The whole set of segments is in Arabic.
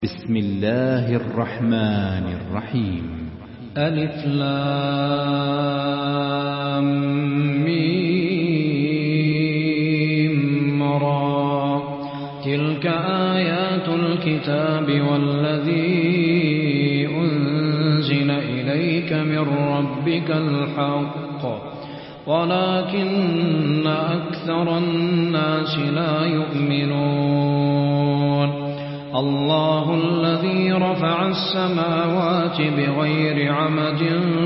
بسم الله الرحمن الرحيم. ألف لام ميم را تلك آيات الكتاب والذي أنزل إليك من ربك الحق ولكن أكثر الناس لا يؤمنون. الله الذي رفع السماوات بغير عمد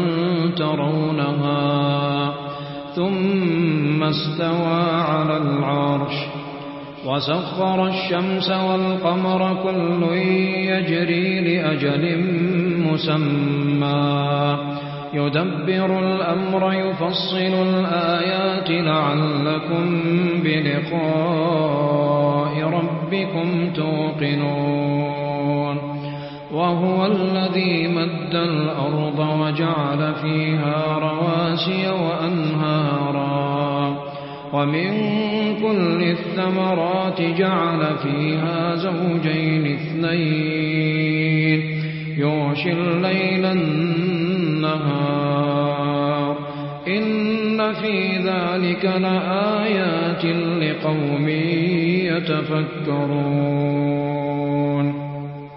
ترونها ثم استوى على العرش وسخر الشمس والقمر كل يجري لأجل مسمى يدبر الأمر يفصل الآيات لعلكم بلقاء ربكم توقنون. وهو الذي مد الأرض وجعل فيها رواسي وأنهارا ومن كل الثمرات جعل فيها زوجين اثنين يغشي الليل النهار إن في ذلك لآيات لقوم يتفكرون.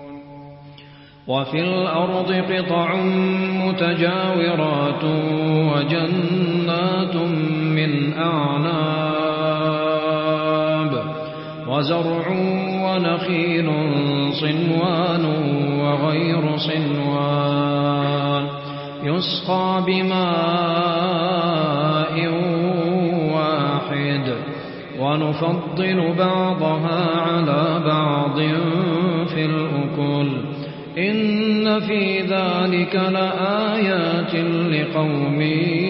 وفي الأرض قطع متجاورات وجنات من أعناب وزرع ونخيل صنوان وغير صنوان يسقى بماء واحد ونفضل بعضها على بعض في الأكل إن في ذلك لآيات لقوم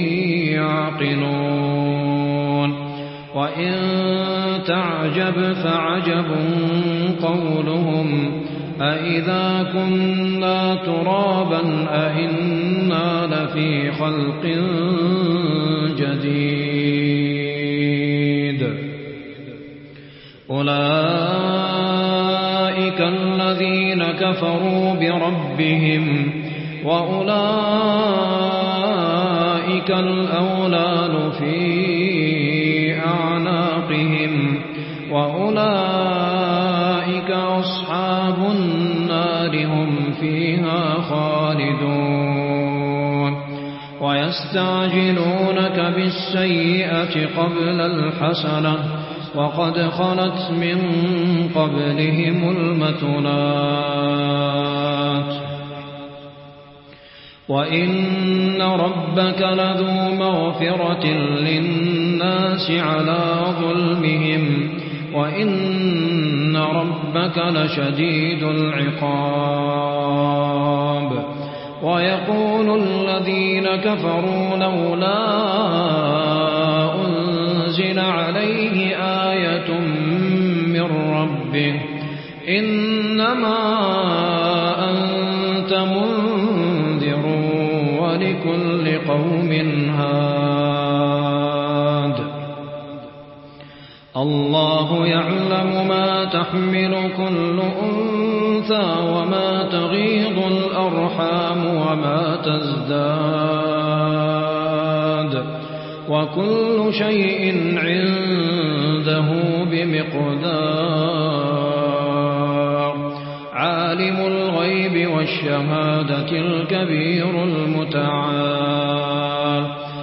يعقلون. وإن تعجب فعجب قولهم أإذا كنا ترابا أإنا لفي خلق جديد. أولئك الذين كفروا بربهم وأولئك الأغلال في أعناقهم وأولئك أصحاب النار هم فيها خالدون. ويستعجلونك بالسيئة قبل الحسنة وقد خلت من قبلهم المثلات وإن ربك لذو مغفرة للناس على ظلمهم وإن ربك لشديد العقاب. ويقول الذين كفروا لولا أنزل عليه آية من ربه إنما أنت منذر ولكل قوم هاد. الله يعلم ما تحمل كل أنثى وما تغيض الأرحام وما تزداد وكل شيء عنده بمقدار. عالم الغيب والشهادة الكبير المتعال.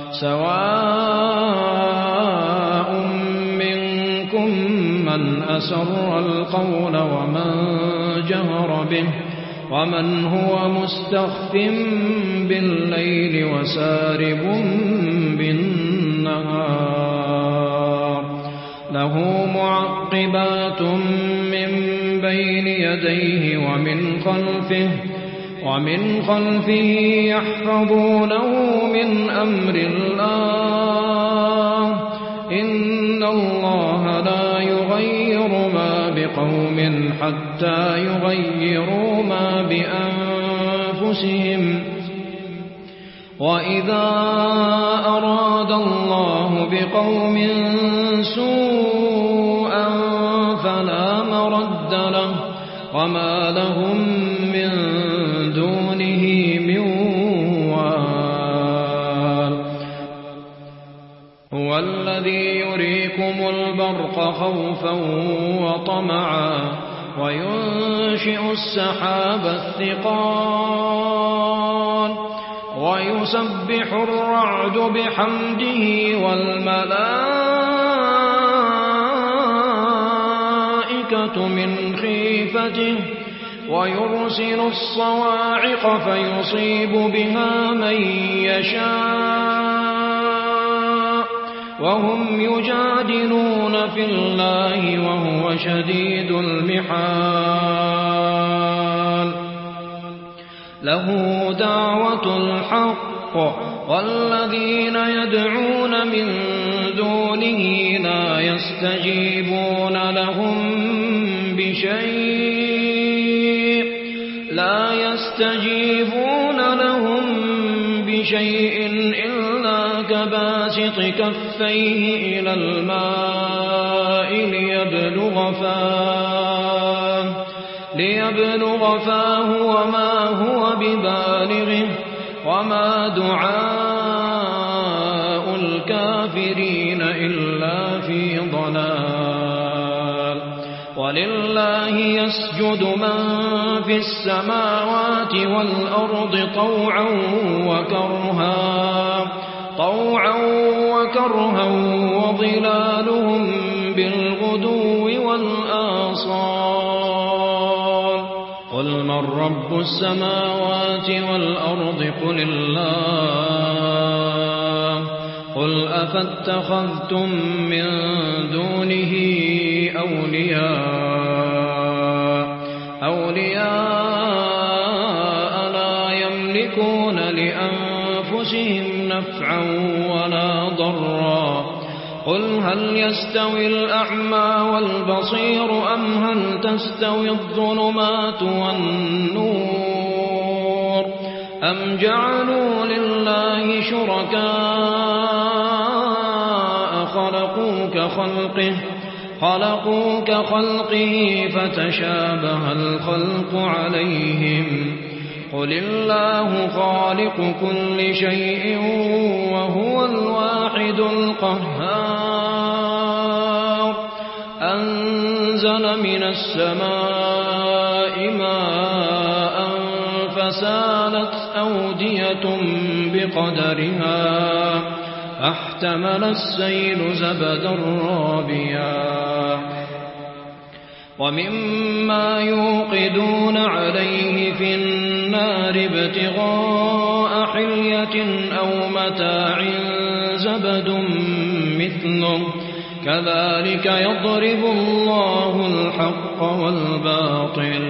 سواء منكم من أسر القول ومن جهر به ومن هو مستخف بالليل وسارب بالنهار. له معقبات من بين يديه ومن خلفه يحفظونه من أمر الله. إن الله لا يغير ما بقوم حتى يغيروا ما بأنفسهم. وإذا أراد الله بقوم سوءا فلا مرد له وما لهم من دونه من وال. هو الذي يريكم البرق خوفا وطمعا وينشئ السحاب الثقال ويسبح الرعد بحمده والملائكة من خيفته ويرسل الصواعق فيصيب بها من يشاء وهم يجادلون في الله وهو شديد المحال. له دعوة الحق والذين يدعون من دونه لا يستجيبون لهم بشيء إلا كباسط كفيه إلى الماء ليبلغ فاه وما هو ببالغه وما دعاء الكافرين إلا في ضلال. ولله يسجد من في السماوات والأرض طوعا وكرها وظلالهم بالغدو والآصال. قل من رب السماوات والأرض قل الله. قل أفاتخذتم من دونه أولياء لا يملكون لأنفسهم نفعا ولا ضرا. قل هل يستوي الأعمى والبصير أم هل تستوي الظلمات والنور أم جعلوا لله شركاء خلقوا كخلقه فتشابه الخلق عليهم. قل الله خالق كل شيء وهو الواحد القهار. أنزل من السماء ماء فسالت أودية بقدرها فاحتمل السيل زبدا رابيا ومما يوقدون عليه في النار ابتغاء حلية أو متاع زبد مثله كذلك يضرب الله الحق والباطل.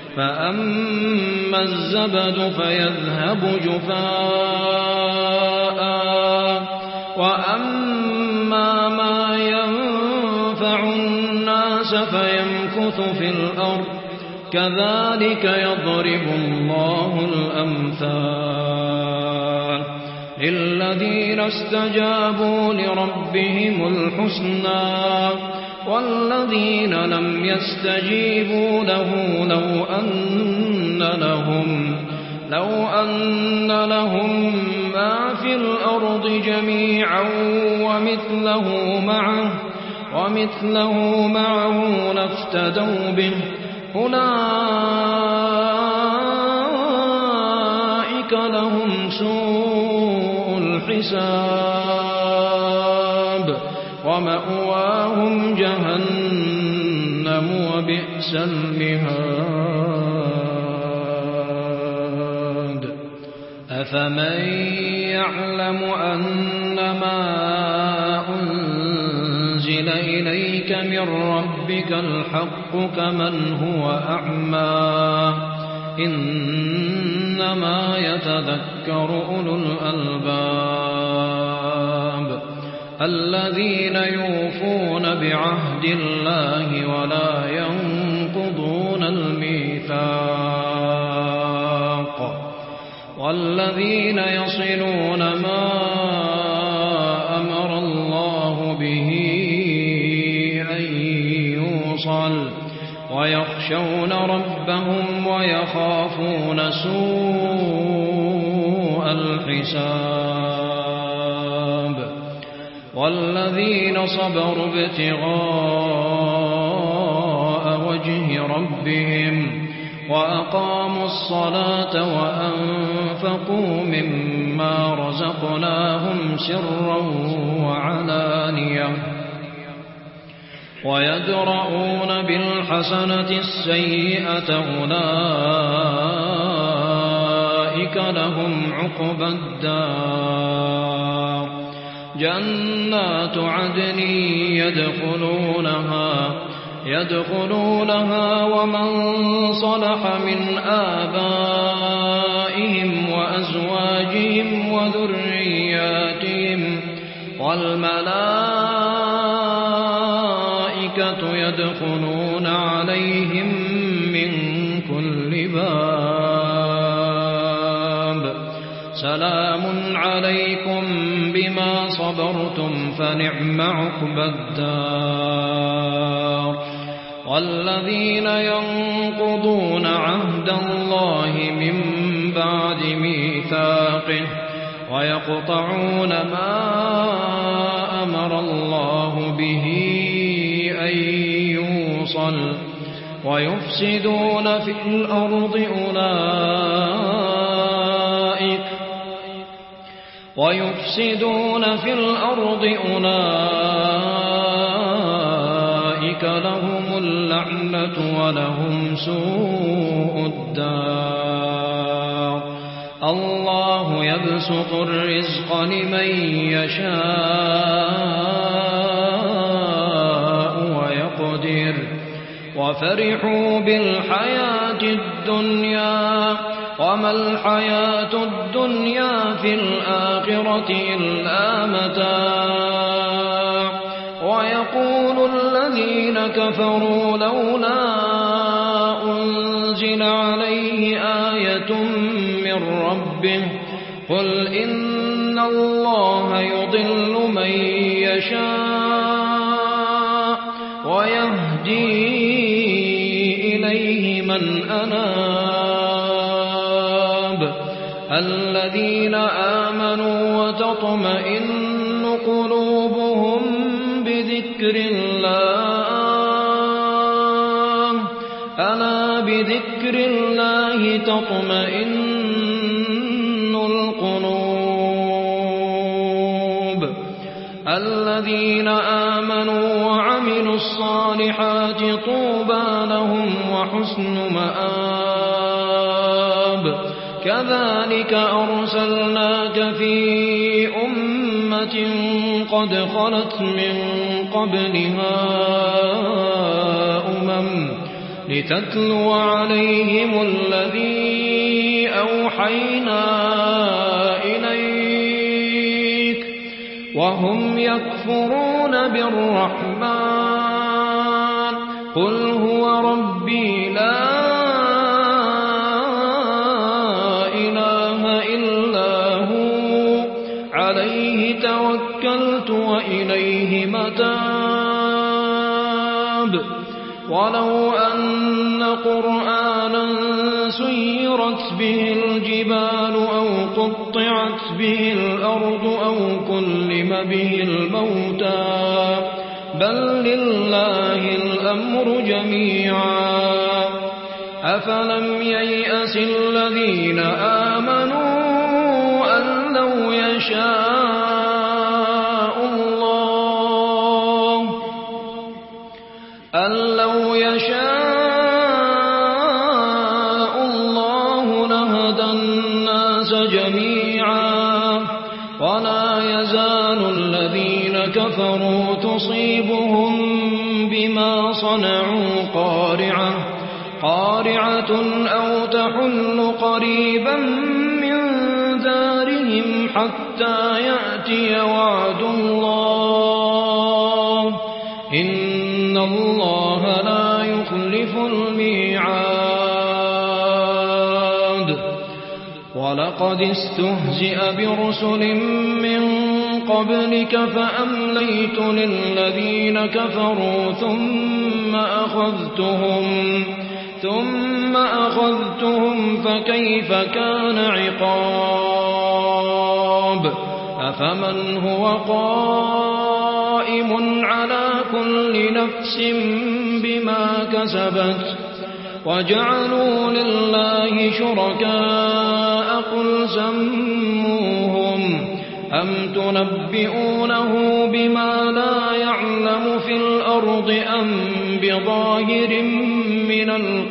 فأما الزبد فيذهب جفاء وأما ما ينفع الناس فيمكث في الأرض كذلك يضرب الله الأمثال. للذين استجابوا لربهم الحسنى والذين لم يستجيبوا له لو أن لهم ما في الأرض جميعا ومثله معه لافتدوا به أولئك لهم سوء الحساب ومأواهم جهنم وبئس المهاد. أفمن يعلم أنما أنزل إليك من ربك الحق كمن هو أعمى إنما يتذكر أولو الألباب الذين يوفون بعهد الله ولا ينقضون الميثاق والذين يصلون ما أمر الله به أن يوصل ويخشون ربهم ويخافون سوء الحساب والذين صبروا ابتغاء وجه ربهم وأقاموا الصلاة وأنفقوا مما رزقناهم سرا وعلانية ويدرؤون بالحسنة السيئة أولئك لهم عقبى الدار جنات عدن يدخلونها ومن صلح من آبائهم وأزواجهم وذرياتهم والملائكة يدخلون عليهم من كل باب سلام عليكم بما صبرتم فنعم عقبى الدار والذين ينقضون عهد الله من بعد ميثاقه ويقطعون ما أمر الله به أن يوصل ويفسدون في الأرض أولئك لهم اللعنة ولهم سوء الدار الله يبسط الرزق لمن يشاء ويقدر وفرحوا بالحياة الدنيا وما الحياة الدنيا في الآخرة إلا متاع ويقول الذين كفروا لولا أنزل عليه آية من ربه قل إن الله يضل من يشاء ويهدي إليه من أناب الذين آمنوا وتطمئن قلوبهم بذكر الله ألا بذكر الله تطمئن القلوب الذين آمنوا وعملوا الصالحات طوبى لهم وحسن مآب كذلك أرسلناك في أمة قد خلت من قبلها لتتلو عليهم الذي أوحينا إليك وهم يكفرون بالرحمن قل هو ربي لا إله إلا هو عليه توكلت وإليه متاب ولو أن قرآنا سيرت به الجبال أو قطعت به الأرض أو كلم به الموتى بل لله الأمر جميعا أفلم ييأس الذين آمنوا أن لو يشاء الله لهدى الناس جميعا ولا يزال الذين كفروا تصيبهم بما صنعوا قارعة أو تحل قريبا من دارهم حتى يأتي وعد الله إن الله لا يخلف الميعاد ولقد استهزئ برسل من قبلك فأمليت للذين كفروا ثم أخذتهم فكيف كان عقاب أفمن هو قائم على كل نفس بما كسبت وجعلوا لله شركاء قل سموهم أم تنبئونه بما لا يعلم في الأرض أم بظاهر من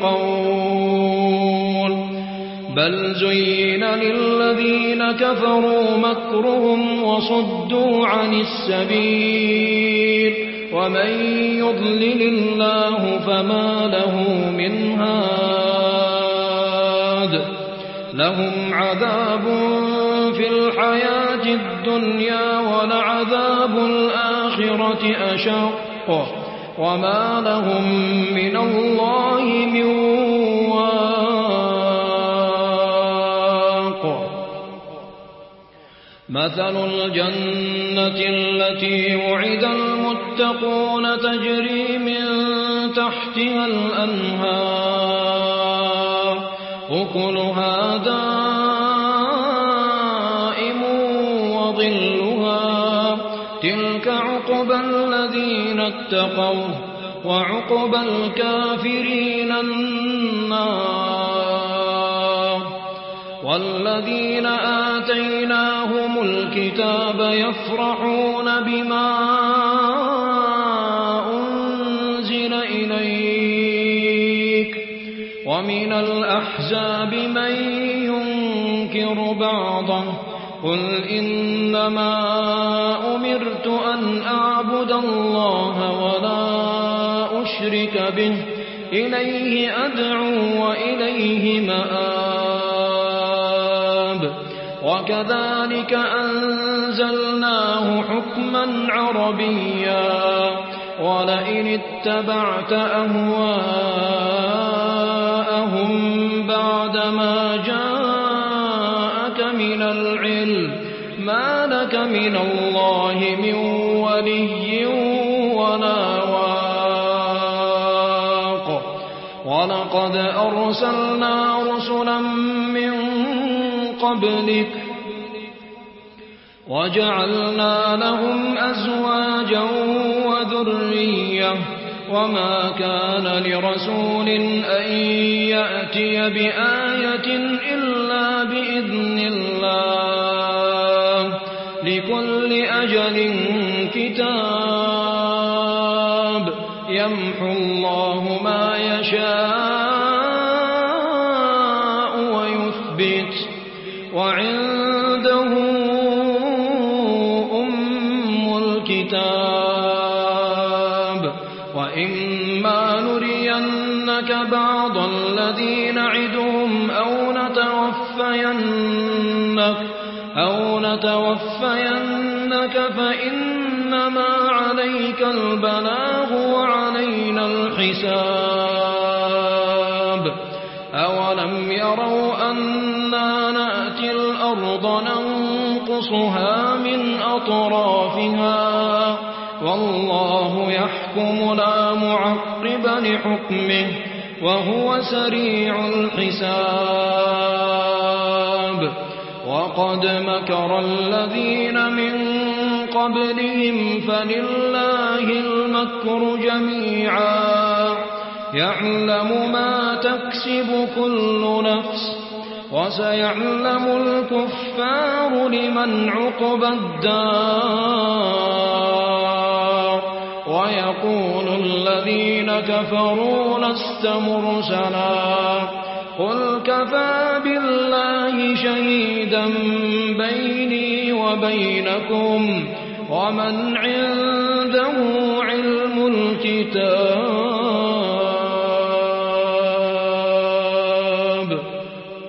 القول بل زين للذين كفروا مكرهم وصدوا عن السبيل ومن يضلل الله فما له من هاد لهم عذاب في الحياة الدنيا ولعذاب الآخرة أشق وما لهم من الله من واق مثل الجنة التي وعد المتقون تجري من تحتها الأنهار أكلها دائم وظلها تلك عقبى الذين اتقوا وعقبى الكافرين النار والذين آتيناهم الكتاب يفرحون بما أنزل إليك ومن الأحزاب من ينكر بعضه قل إنما أمرت أن أعبد الله ولا أشرك به إليه أدعو وإليه مآب وكذلك أنزلناه حكما عربيا ولئن اتبعت أهواءهم بعدما جاءك من العلم ما لك من الله من ولي ولا واق ولقد أرسلنا رسلا من قبلك وجعلنا لهم أزواجا وذرية وما كان لرسول أن يأتي بآية إلا بإذن الله لكل أجل كتاب يمحو الله ما يشاء ويثبت وعنده أم الكتاب وإما نرينك بعض الذي نعدهم أو نتوفينك فإنما عليك البلاغ وعلينا الحساب أولم يروا أنا نأتي الأرض ننقصها من أطرافها والله يحكم لا معقب لحكمه وهو سريع الحساب وقد مكر الذين من قبلهم فلله المكر جميعا يعلم ما تكسب كل نفس وسيعلم الكفار لمن عقبى الدار ويقول الذين كفروا لست مرسلا قل كفى بالله شهيدا بيني وبينكم ومن عنده